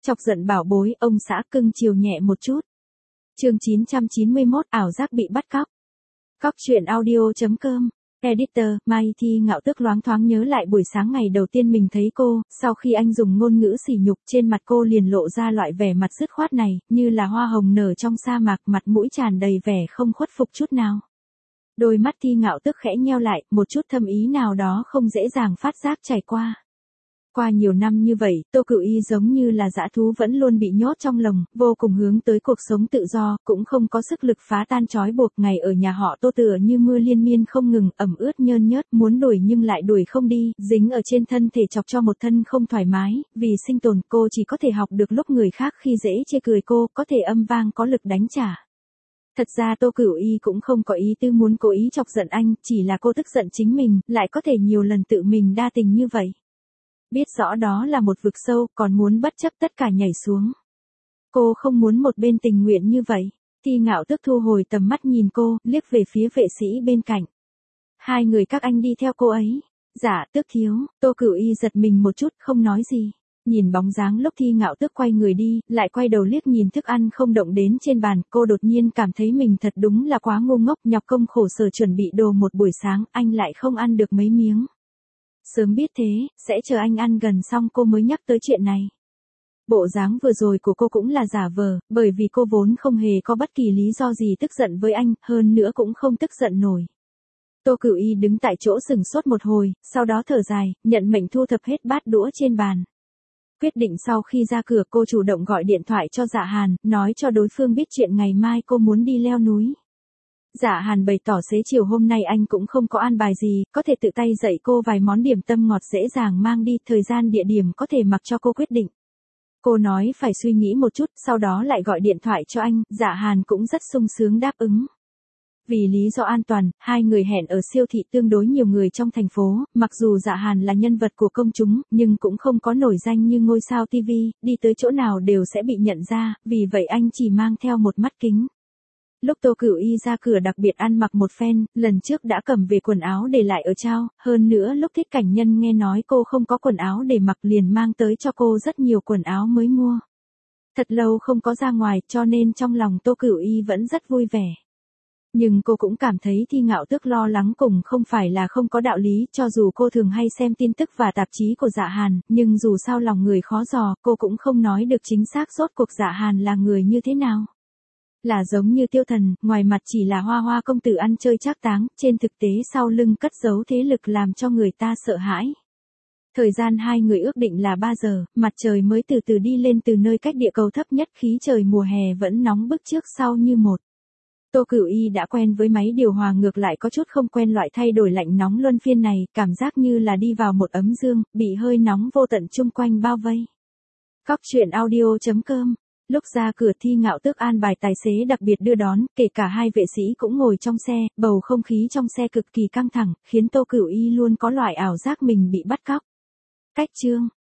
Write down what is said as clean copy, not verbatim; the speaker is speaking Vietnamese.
Chọc giận bảo bối, ông xã cưng chiều nhẹ một chút. Chương 991, ảo giác bị bắt cóc. Cóc truyện audio.com. Editor, Mai Thi Ngạo Tước loáng thoáng nhớ lại buổi sáng ngày đầu tiên mình thấy cô, sau khi anh dùng ngôn ngữ sỉ nhục trên mặt cô liền lộ ra loại vẻ mặt dứt khoát này, như là hoa hồng nở trong sa mạc, mặt mũi tràn đầy vẻ không khuất phục chút nào. Đôi mắt Thi Ngạo Tước khẽ nheo lại, một chút thâm ý nào đó không dễ dàng phát giác trải qua. Qua nhiều năm như vậy, Tô Cửu Y giống như là dã thú vẫn luôn bị nhốt trong lồng, vô cùng hướng tới cuộc sống tự do, cũng không có sức lực phá tan trói buộc. Ngày ở nhà họ Tô tựa như mưa liên miên không ngừng, ẩm ướt nhơn nhớt, muốn đuổi nhưng lại đuổi không đi, dính ở trên thân thể chọc cho một thân không thoải mái. Vì sinh tồn, cô chỉ có thể học được lúc người khác khi dễ chê cười cô, có thể âm vang có lực đánh trả. Thật ra Tô Cửu Y cũng không có ý tư muốn cố ý chọc giận anh, chỉ là cô tức giận chính mình, lại có thể nhiều lần tự mình đa tình như vậy. Biết rõ đó là một vực sâu, còn muốn bất chấp tất cả nhảy xuống. Cô không muốn một bên tình nguyện như vậy. Thi Ngạo Tước thu hồi tầm mắt nhìn cô, liếc về phía vệ sĩ bên cạnh. Hai người các anh đi theo cô ấy. Dạ, Tước thiếu. Tô Cửu Y giật mình một chút, không nói gì. Nhìn bóng dáng lúc Thi Ngạo Tước quay người đi, lại quay đầu liếc nhìn thức ăn không động đến trên bàn, cô đột nhiên cảm thấy mình thật đúng là quá ngu ngốc, nhọc công khổ sở chuẩn bị đồ một buổi sáng, anh lại không ăn được mấy miếng. Sớm biết thế, sẽ chờ anh ăn gần xong cô mới nhắc tới chuyện này. Bộ dáng vừa rồi của cô cũng là giả vờ, bởi vì cô vốn không hề có bất kỳ lý do gì tức giận với anh, hơn nữa cũng không tức giận nổi. Tô Cửu Y đứng tại chỗ sừng sốt một hồi, sau đó thở dài, nhận mệnh thu thập hết bát đũa trên bàn. Quyết định sau khi ra cửa cô chủ động gọi điện thoại cho Dạ Hàn, nói cho đối phương biết chuyện ngày mai cô muốn đi leo núi. Dạ Hàn bày tỏ xế chiều hôm nay anh cũng không có an bài gì, có thể tự tay dạy cô vài món điểm tâm ngọt dễ dàng mang đi, thời gian địa điểm có thể mặc cho cô quyết định. Cô nói phải suy nghĩ một chút, sau đó lại gọi điện thoại cho anh, Dạ Hàn cũng rất sung sướng đáp ứng. Vì lý do an toàn, hai người hẹn ở siêu thị tương đối nhiều người trong thành phố, mặc dù Dạ Hàn là nhân vật của công chúng, nhưng cũng không có nổi danh như ngôi sao TV, đi tới chỗ nào đều sẽ bị nhận ra, vì vậy anh chỉ mang theo một mắt kính. Lúc Tô Cửu Y ra cửa đặc biệt ăn mặc một phen, lần trước đã cầm về quần áo để lại ở trao, hơn nữa lúc Thích Cảnh Nhân nghe nói cô không có quần áo để mặc liền mang tới cho cô rất nhiều quần áo mới mua. Thật lâu không có ra ngoài, cho nên trong lòng Tô Cửu Y vẫn rất vui vẻ. Nhưng cô cũng cảm thấy Thi Ngạo Tước lo lắng cùng không phải là không có đạo lý, cho dù cô thường hay xem tin tức và tạp chí của Dạ Hàn, nhưng dù sao lòng người khó dò, cô cũng không nói được chính xác rốt cuộc Dạ Hàn là người như thế nào. Là giống như Tiêu Thần, ngoài mặt chỉ là hoa hoa công tử ăn chơi trác táng, trên thực tế sau lưng cất giấu thế lực làm cho người ta sợ hãi. Thời gian hai người ước định là 3 giờ, mặt trời mới từ từ đi lên từ nơi cách địa cầu thấp nhất, khí trời mùa hè vẫn nóng bức trước sau như một. Tô Cửu Y đã quen với máy điều hòa, ngược lại có chút không quen loại thay đổi lạnh nóng luân phiên này, cảm giác như là đi vào một ấm dương, bị hơi nóng vô tận chung quanh bao vây. Cóc truyện audio.com. Lúc ra cửa Thi Ngạo Tước an bài tài xế đặc biệt đưa đón, kể cả hai vệ sĩ cũng ngồi trong xe, bầu không khí trong xe cực kỳ căng thẳng, khiến Tô Cửu Y luôn có loại ảo giác mình bị bắt cóc. Cách chương.